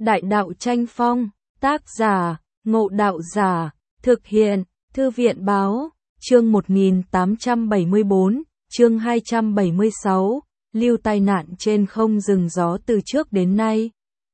Đại đạo tranh phong, tác giả, Ngộ Đạo Giả, thực hiện, Thư viện Báo, chương 1874, chương 276, lưu tai nạn trên không dừng gió từ trước đến nay.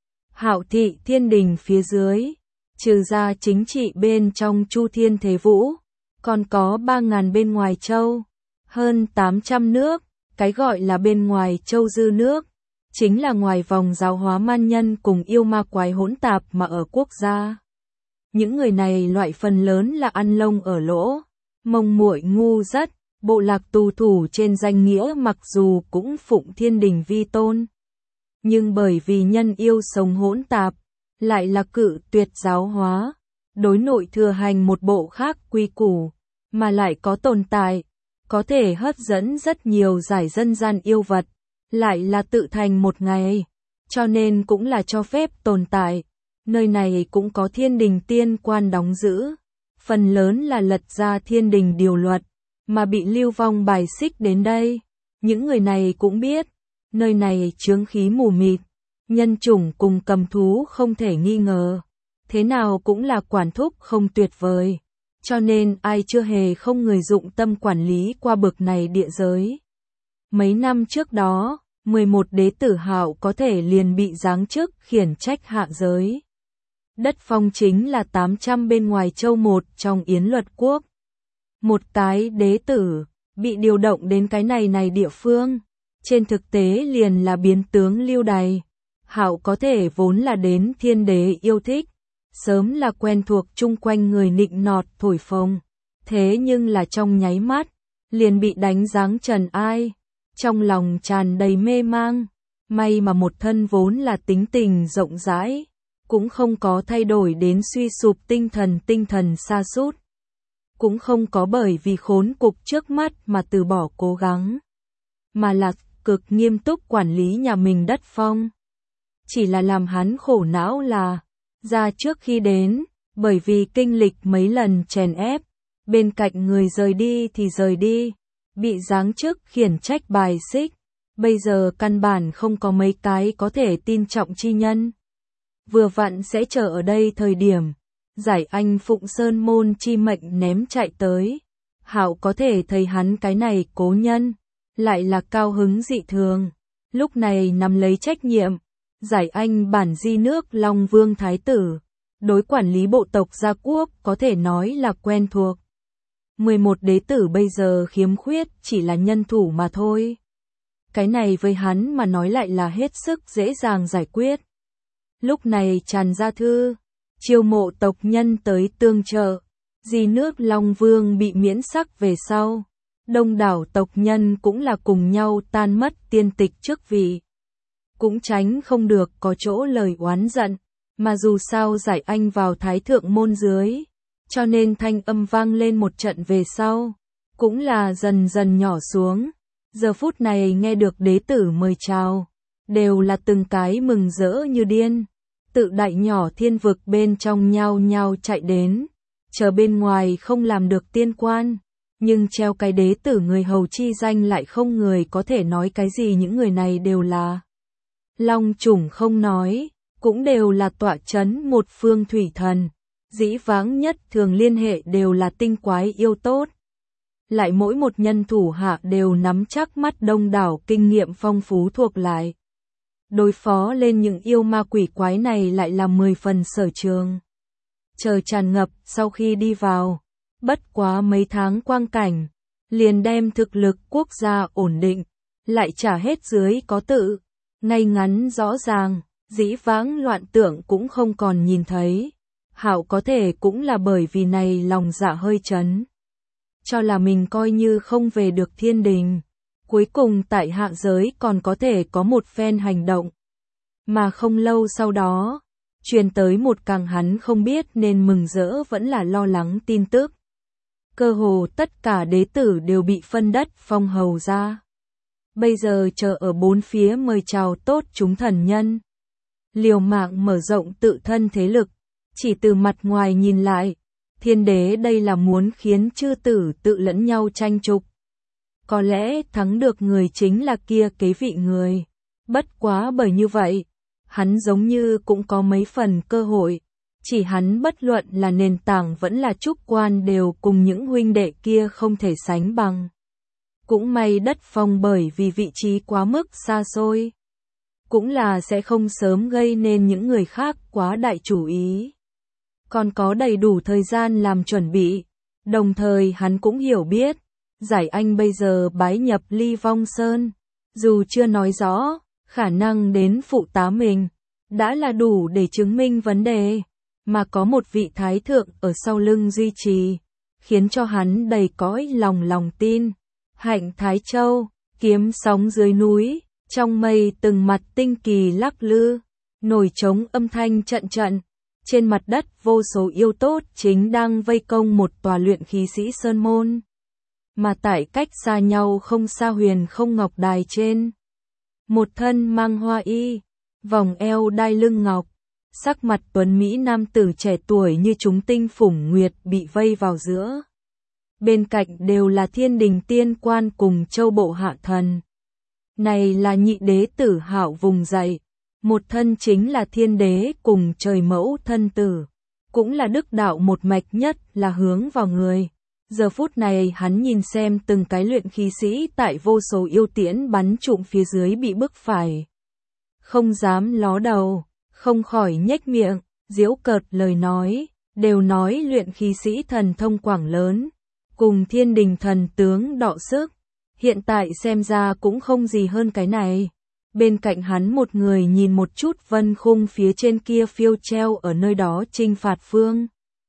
Hạo thị thiên đình phía dưới, trừ ra chính trị bên trong Chu Thiên Thế Vũ, còn có 3.000 bên ngoài châu, hơn 800 nước, cái gọi là bên ngoài châu dư nước, chính là ngoài vòng giáo hóa man nhân cùng yêu ma quái hỗn tạp mà ở quốc gia. Những người này loại phần lớn là ăn lông ở lỗ, mông muội ngu rất, bộ lạc tù thủ trên danh nghĩa mặc dù cũng phụng thiên đình vi tôn. Nhưng bởi vì nhân yêu sống hỗn tạp, lại là cự tuyệt giáo hóa, đối nội thừa hành một bộ khác quy củ, mà lại có tồn tại, có thể hấp dẫn rất nhiều giải dân gian yêu vật, lại là tự thành một ngày, cho nên cũng là cho phép tồn tại. Nơi này cũng có thiên đình tiên quan đóng giữ, phần lớn là lật ra thiên đình điều luật, mà bị lưu vong bài xích đến đây. Những người này cũng biết, nơi này chướng khí mù mịt, nhân chủng cùng cầm thú không thể nghi ngờ, thế nào cũng là quản thúc không tuyệt vời, cho nên ai chưa hề không người dụng tâm quản lý qua bực này địa giới. Mấy năm trước đó, 11 đế tử Hạo có thể liền bị giáng chức khiển trách hạ giới. Đất phong chính là 800 bên ngoài châu một trong Yến Luật Quốc. Một cái đế tử, bị điều động đến cái này địa phương. Trên thực tế liền là biến tướng lưu đày. Hạo có thể vốn là đến thiên đế yêu thích. Sớm là quen thuộc chung quanh người nịnh nọt thổi phồng. Thế nhưng là trong nháy mắt, liền bị đánh giáng trần ai. Trong lòng tràn đầy mê mang. May mà một thân vốn là tính tình rộng rãi, cũng không có thay đổi đến suy sụp tinh thần sa sút, cũng không có bởi vì khốn cục trước mắt mà từ bỏ cố gắng, mà là cực nghiêm túc quản lý nhà mình đất phong. Chỉ là làm hắn khổ não là, ra trước khi đến, bởi vì kinh lịch mấy lần chèn ép, bên cạnh người rời đi thì rời đi, bị giáng chức khiển trách bài xích, bây giờ căn bản không có mấy cái có thể tin trọng chi nhân. Vừa vặn sẽ chờ ở đây thời điểm, giải anh Phụng Sơn môn chi mệnh ném chạy tới. Hạo có thể thấy hắn cái này cố nhân, lại là cao hứng dị thường. Lúc này nắm lấy trách nhiệm, giải anh bản di nước Long Vương Thái Tử, đối quản lý bộ tộc gia quốc có thể nói là quen thuộc. 11 đế tử bây giờ khiếm khuyết chỉ là nhân thủ mà thôi. Cái này với hắn mà nói lại là hết sức dễ dàng giải quyết. Lúc này tràn ra thư, chiêu mộ tộc nhân tới tương trợ, di nước Long Vương bị miễn sắc về sau. Đông đảo tộc nhân cũng là cùng nhau tan mất tiên tịch chức vị. Cũng tránh không được có chỗ lời oán giận, mà dù sao giải anh vào thái thượng môn dưới, cho nên thanh âm vang lên một trận về sau, cũng là dần dần nhỏ xuống. Giờ phút này nghe được đế tử mời chào, đều là từng cái mừng rỡ như điên, tự đại nhỏ thiên vực bên trong nhao nhao chạy đến, chờ bên ngoài không làm được tiên quan, nhưng treo cái đế tử người hầu chi danh lại không người có thể nói cái gì. Những người này đều là long chủng không nói, cũng đều là tọa chấn một phương thủy thần, dĩ vãng nhất thường liên hệ đều là tinh quái yêu tốt. Lại mỗi một nhân thủ hạ đều nắm chắc mắt đông đảo kinh nghiệm phong phú thuộc lại. Đối phó lên những yêu ma quỷ quái này lại là 10 phần sở trường. Chờ tràn ngập sau khi đi vào, bất quá mấy tháng quang cảnh, liền đem thực lực quốc gia ổn định, lại trả hết dưới có tự, ngay ngắn rõ ràng, dĩ vãng loạn tượng cũng không còn nhìn thấy. Hạo có thể cũng là bởi vì này lòng dạ hơi chấn, cho là mình coi như không về được thiên đình, cuối cùng tại hạ giới còn có thể có một phen hành động. Mà không lâu sau đó, truyền tới một càng hắn không biết nên mừng rỡ vẫn là lo lắng tin tức. Cơ hồ tất cả đế tử đều bị phân đất phong hầu ra. Bây giờ chờ ở bốn phía mời chào tốt chúng thần nhân. Liều mạng mở rộng tự thân thế lực, chỉ từ mặt ngoài nhìn lại, thiên đế đây là muốn khiến chư tử tự lẫn nhau tranh trục. Có lẽ thắng được người chính là kia kế vị người. Bất quá bởi như vậy, hắn giống như cũng có mấy phần cơ hội. Chỉ hắn bất luận là nền tảng vẫn là trúc quan đều cùng những huynh đệ kia không thể sánh bằng. Cũng may Đất Phong bởi vì vị trí quá mức xa xôi, cũng là sẽ không sớm gây nên những người khác quá đại chủ ý. Còn có đầy đủ thời gian làm chuẩn bị, đồng thời hắn cũng hiểu biết, Giải Anh bây giờ bái nhập Ly Vong Sơn, dù chưa nói rõ, khả năng đến phụ tá mình, đã là đủ để chứng minh vấn đề, mà có một vị thái thượng ở sau lưng duy trì, khiến cho hắn đầy cõi lòng tin. Hạnh Thái Châu, kiếm sóng dưới núi, trong mây từng mặt tinh kỳ lắc lư, nổi trống âm thanh trận trận. Trên mặt đất vô số yêu tốt chính đang vây công một tòa luyện khí sĩ sơn môn. Mà tại cách xa nhau không xa Huyền Không Ngọc Đài trên, một thân mang hoa y, vòng eo đai lưng ngọc, sắc mặt tuấn mỹ nam tử trẻ tuổi như chúng tinh phủng nguyệt bị vây vào giữa. Bên cạnh đều là thiên đình tiên quan cùng châu bộ hạ thần. Này là nhị đế tử Hạo vùng dậy, một thân chính là thiên đế cùng trời mẫu thân tử, cũng là đức đạo một mạch nhất là hướng vào người. Giờ phút này hắn nhìn xem từng cái luyện khí sĩ tại vô số yêu tiễn bắn trụm phía dưới bị bức phải. Không dám ló đầu, không khỏi nhếch miệng, giễu cợt lời nói, đều nói luyện khí sĩ thần thông quảng lớn, cùng thiên đình thần tướng đọ sức, hiện tại xem ra cũng không gì hơn cái này. Bên cạnh hắn một người nhìn một chút vân khung phía trên kia phiêu treo ở nơi đó trinh phạt phương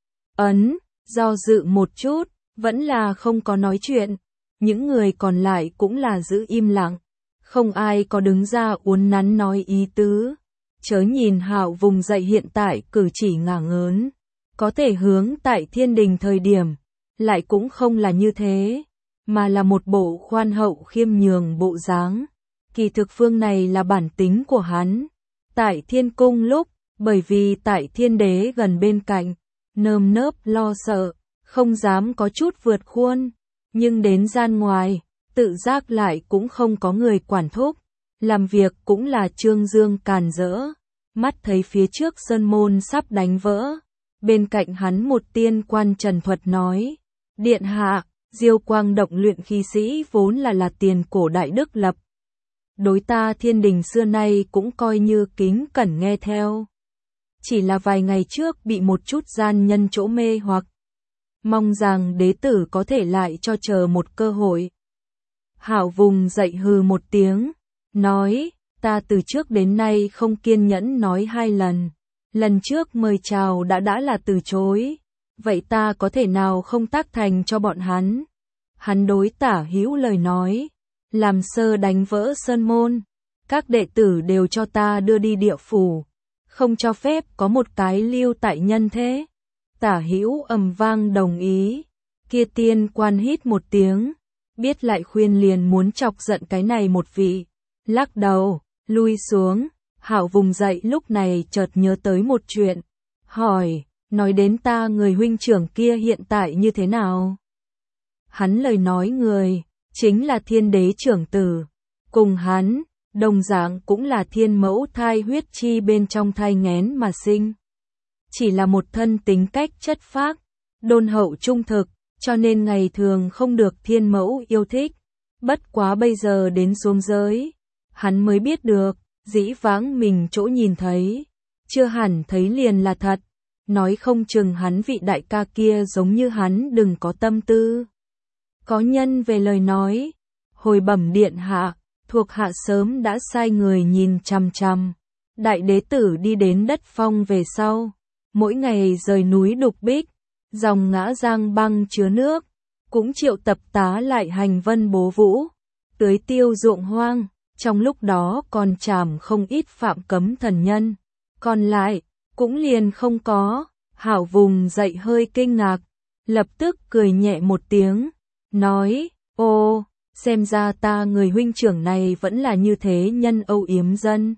ấn, do dự một chút, vẫn là không có nói chuyện, những người còn lại cũng là giữ im lặng, không ai có đứng ra uốn nắn nói ý tứ. Chớ nhìn Hạo vùng dậy hiện tại cử chỉ ngả ngớn, có thể hướng tại thiên đình thời điểm, lại cũng không là như thế, mà là một bộ khoan hậu khiêm nhường bộ dáng. Kỳ thực phương này là bản tính của hắn. Tại thiên cung lúc, bởi vì tại thiên đế gần bên cạnh, nơm nớp lo sợ, không dám có chút vượt khuôn, nhưng đến gian ngoài, tự giác lại cũng không có người quản thúc, làm việc cũng là trương dương càn rỡ, mắt thấy phía trước sơn môn sắp đánh vỡ, bên cạnh hắn một tiên quan trần thuật nói, điện hạ, Diêu Quang Động luyện khí sĩ vốn là tiền cổ đại đức lập. Đối ta thiên đình xưa nay cũng coi như kính cẩn nghe theo. Chỉ là vài ngày trước bị một chút gian nhân chỗ mê hoặc. Mong rằng đế tử có thể lại cho chờ một cơ hội. Hạo vùng dậy hừ một tiếng, nói, ta từ trước đến nay không kiên nhẫn nói hai lần. Lần trước mời chào đã là từ chối. Vậy ta có thể nào không tác thành cho bọn hắn? Hắn đối Tả Hữu lời nói, làm sơ đánh vỡ sơn môn, các đệ tử đều cho ta đưa đi địa phủ, không cho phép có một cái lưu tại nhân thế. Tả Hữu ầm vang đồng ý, kia tiên quan hít một tiếng, biết lại khuyên liền muốn chọc giận cái này một vị, lắc đầu, lui xuống. Hạo vùng dậy lúc này chợt nhớ tới một chuyện, hỏi, nói đến ta người huynh trưởng kia hiện tại như thế nào? Hắn lời nói người, chính là thiên đế trưởng tử, cùng hắn, đồng dạng cũng là thiên mẫu thai huyết chi bên trong thai nghén mà sinh. Chỉ là một thân tính cách chất phác, đôn hậu trung thực, cho nên ngày thường không được thiên mẫu yêu thích. Bất quá bây giờ đến xuống giới, hắn mới biết được, dĩ vãng mình chỗ nhìn thấy, chưa hẳn thấy liền là thật. Nói không chừng hắn vị đại ca kia giống như hắn đừng có tâm tư. Có nhân về lời nói, hồi bẩm điện hạ, thuộc hạ sớm đã sai người nhìn chằm chằm. Đại đế tử đi đến Đất Phong về sau, mỗi ngày rời núi Đục Bích, dòng ngã giang băng chứa nước, cũng triệu tập tá lại hành vân bố vũ, tưới tiêu ruộng hoang, trong lúc đó còn trảm không ít phạm cấm thần nhân, còn lại, cũng liền không có. Hạo vùng dậy hơi kinh ngạc, lập tức cười nhẹ một tiếng, nói, ô, xem ra ta người huynh trưởng này vẫn là như thế nhân âu yếm dân.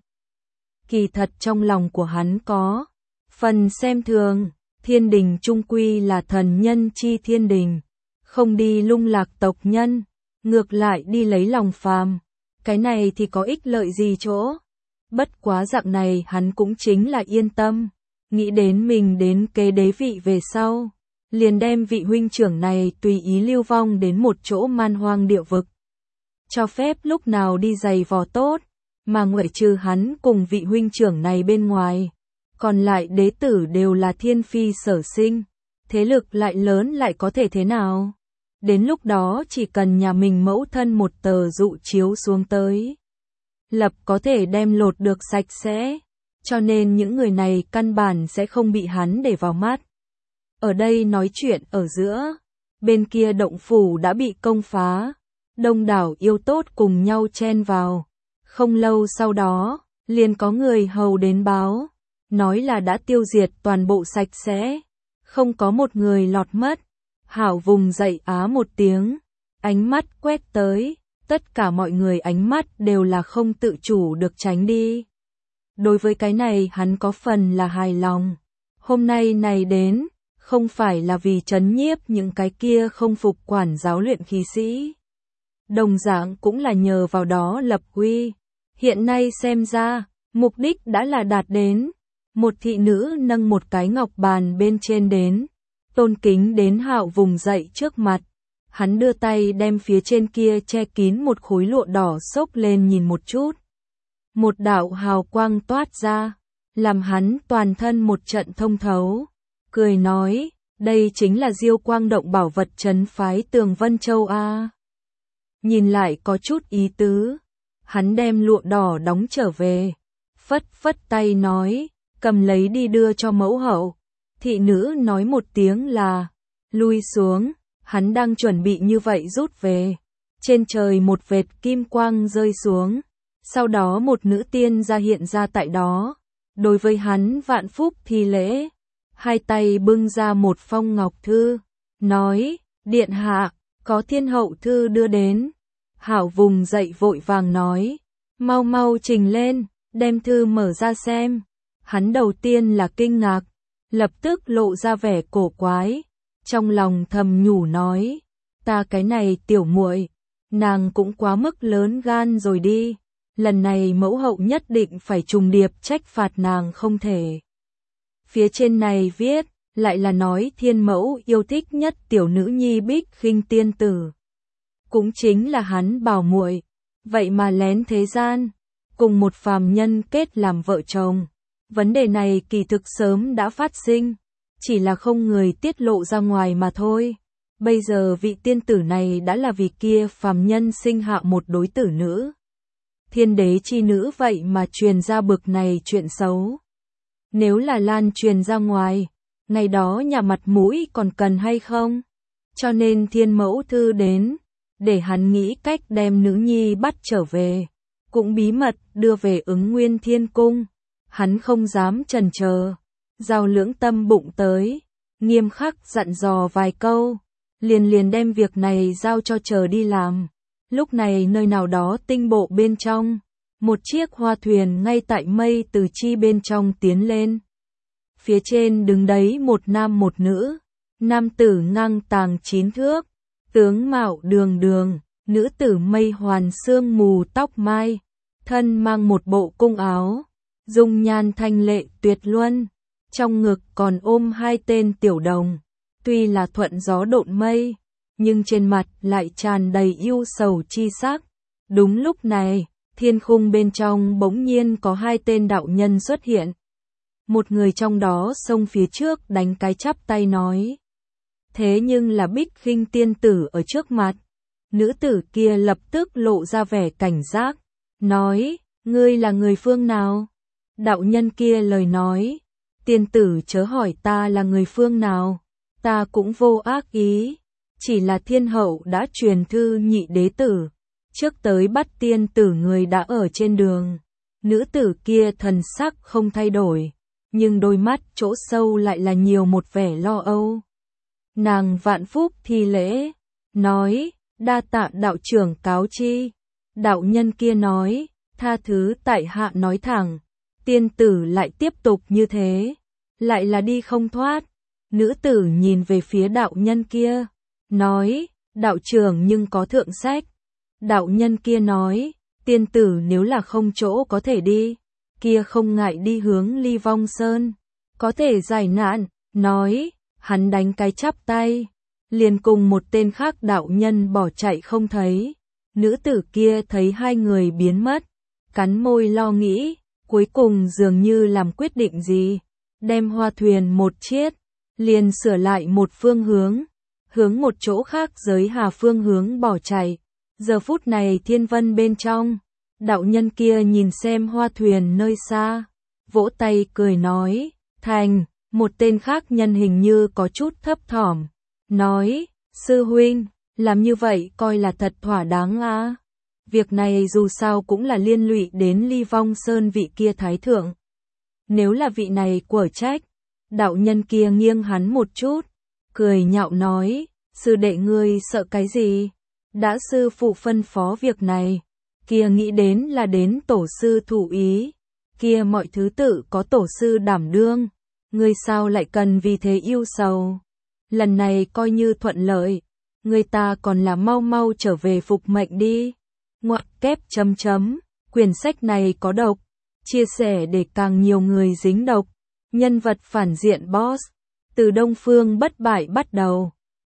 Kỳ thật trong lòng của hắn có phần xem thường, thiên đình trung quy là thần nhân chi thiên đình, không đi lung lạc tộc nhân, ngược lại đi lấy lòng phàm, cái này thì có ích lợi gì chỗ? Bất quá dạng này hắn cũng chính là yên tâm, nghĩ đến mình đến kế đế vị về sau, liền đem vị huynh trưởng này tùy ý lưu vong đến một chỗ man hoang địa vực. Cho phép lúc nào đi giày vò tốt, mà ngoại trừ hắn cùng vị huynh trưởng này bên ngoài, còn lại đế tử đều là thiên phi sở sinh, thế lực lại lớn lại có thể thế nào? Đến lúc đó chỉ cần nhà mình mẫu thân một tờ dụ chiếu xuống tới, lập có thể đem lột được sạch sẽ, cho nên những người này căn bản sẽ không bị hắn để vào mắt. Ở đây nói chuyện ở giữa, bên kia động phủ đã bị công phá, đông đảo yêu tốt cùng nhau chen vào. Không lâu sau đó, liền có người hầu đến báo, nói là đã tiêu diệt toàn bộ sạch sẽ, không có một người lọt mất. Hảo vùng dậy á một tiếng, ánh mắt quét tới, tất cả mọi người ánh mắt đều là không tự chủ được tránh đi. Đối với cái này hắn có phần là hài lòng. Hôm nay này đến, không phải là vì trấn nhiếp những cái kia không phục quản giáo luyện khí sĩ. Đồng dạng cũng là nhờ vào đó lập uy. Hiện nay xem ra, mục đích đã là đạt đến. Một thị nữ nâng một cái ngọc bàn bên trên đến, tôn kính đến Hạo vùng dậy trước mặt. Hắn đưa tay đem phía trên kia che kín một khối lụa đỏ xốc lên nhìn một chút. Một đạo hào quang toát ra, làm hắn toàn thân một trận thông thấu. Cười nói, đây chính là Diêu Quang Động bảo vật trấn phái Tường Vân Châu a. Nhìn lại có chút ý tứ. Hắn đem lụa đỏ đóng trở về, phất phất tay nói, cầm lấy đi đưa cho mẫu hậu. Thị nữ nói một tiếng là, lui xuống, hắn đang chuẩn bị như vậy rút về. Trên trời một vệt kim quang rơi xuống, sau đó một nữ tiên ra hiện ra tại đó, đối với hắn vạn phúc thi lễ, hai tay bưng ra một phong ngọc thư, nói, điện hạ, có thiên hậu thư đưa đến. Hảo vùng dậy vội vàng nói, mau mau trình lên, đem thư mở ra xem. Hắn đầu tiên là kinh ngạc, lập tức lộ ra vẻ cổ quái, trong lòng thầm nhủ nói, ta cái này tiểu muội, nàng cũng quá mức lớn gan rồi đi, lần này mẫu hậu nhất định phải trùng điệp trách phạt nàng không thể. Phía trên này viết, lại là nói thiên mẫu yêu thích nhất tiểu nữ nhi Bích Khinh tiên tử. Cũng chính là hắn bảo muội, vậy mà lén thế gian, cùng một phàm nhân kết làm vợ chồng. Vấn đề này kỳ thực sớm đã phát sinh, chỉ là không người tiết lộ ra ngoài mà thôi. Bây giờ vị tiên tử này đã là vì kia phàm nhân sinh hạ một đối tử nữ. Thiên đế chi nữ vậy mà truyền ra bực này chuyện xấu. Nếu là lan truyền ra ngoài, ngày đó nhà mặt mũi còn cần hay không? Cho nên thiên mẫu thư đến, để hắn nghĩ cách đem nữ nhi bắt trở về, cũng bí mật đưa về Ứng Nguyên Thiên Cung. Hắn không dám chần chờ, giao lưỡng tâm bụng tới, nghiêm khắc dặn dò vài câu, liền đem việc này giao cho chờ đi làm. Lúc này nơi nào đó tinh bộ bên trong, một chiếc hoa thuyền ngay tại mây từ chi bên trong tiến lên. Phía trên đứng đấy một nam một nữ, nam tử ngang tàng 9 thước, tướng mạo đường đường, nữ tử mây hoàn sương mù tóc mai, thân mang một bộ cung áo, dung nhan thanh lệ tuyệt luân, trong ngực còn ôm hai tên tiểu đồng, tuy là thuận gió độn mây, nhưng trên mặt lại tràn đầy yêu sầu chi sắc. Đúng lúc này, thiên khung bên trong bỗng nhiên có hai tên đạo nhân xuất hiện. Một người trong đó xông phía trước đánh cái chắp tay nói. Thế nhưng là Bích Khinh tiên tử ở trước mặt. Nữ tử kia lập tức lộ ra vẻ cảnh giác, nói, ngươi là người phương nào? Đạo nhân kia lời nói, tiên tử chớ hỏi ta là người phương nào, ta cũng vô ác ý, chỉ là thiên hậu đã truyền thư nhị đế tử, trước tới bắt tiên tử người đã ở trên đường. Nữ tử kia thần sắc không thay đổi, nhưng đôi mắt chỗ sâu lại là nhiều một vẻ lo âu. Nàng vạn phúc thi lễ, nói, đa tạ đạo trưởng cáo chi. Đạo nhân kia nói, tha thứ tại hạ nói thẳng. Tiên tử lại tiếp tục như thế, lại là đi không thoát. Nữ tử nhìn về phía đạo nhân kia, nói, đạo trưởng nhưng có thượng sách. Đạo nhân kia nói, tiên tử nếu là không chỗ có thể đi, kia không ngại đi hướng Ly Vong Sơn, có thể giải nạn, nói, hắn đánh cái chắp tay, liền cùng một tên khác đạo nhân bỏ chạy không thấy. Nữ tử kia thấy hai người biến mất, cắn môi lo nghĩ, cuối cùng dường như làm quyết định gì, đem hoa thuyền một chiết, liền sửa lại một phương hướng một chỗ khác giới hà phương hướng bỏ chạy. Giờ phút này thiên vân bên trong, đạo nhân kia nhìn xem hoa thuyền nơi xa, vỗ tay cười nói, thành, một tên khác nhân hình như có chút thấp thỏm, nói, sư huynh, làm như vậy coi là thật thỏa đáng à. Việc này dù sao cũng là liên lụy đến Ly Vong Sơn vị kia thái thượng. Nếu là vị này quở trách, đạo nhân kia nghiêng hắn một chút, cười nhạo nói, sư đệ ngươi sợ cái gì? Đã sư phụ phân phó việc này, kia nghĩ đến là đến tổ sư thủ ý, kia mọi thứ tự có tổ sư đảm đương, ngươi sao lại cần vì thế yêu sầu? Lần này coi như thuận lợi, người ta còn là mau mau trở về phục mệnh đi. Ngoặc kép chấm chấm, quyển sách này có độc, chia sẻ để càng nhiều người dính độc. Nhân vật phản diện boss, từ Đông Phương bất bại bắt đầu.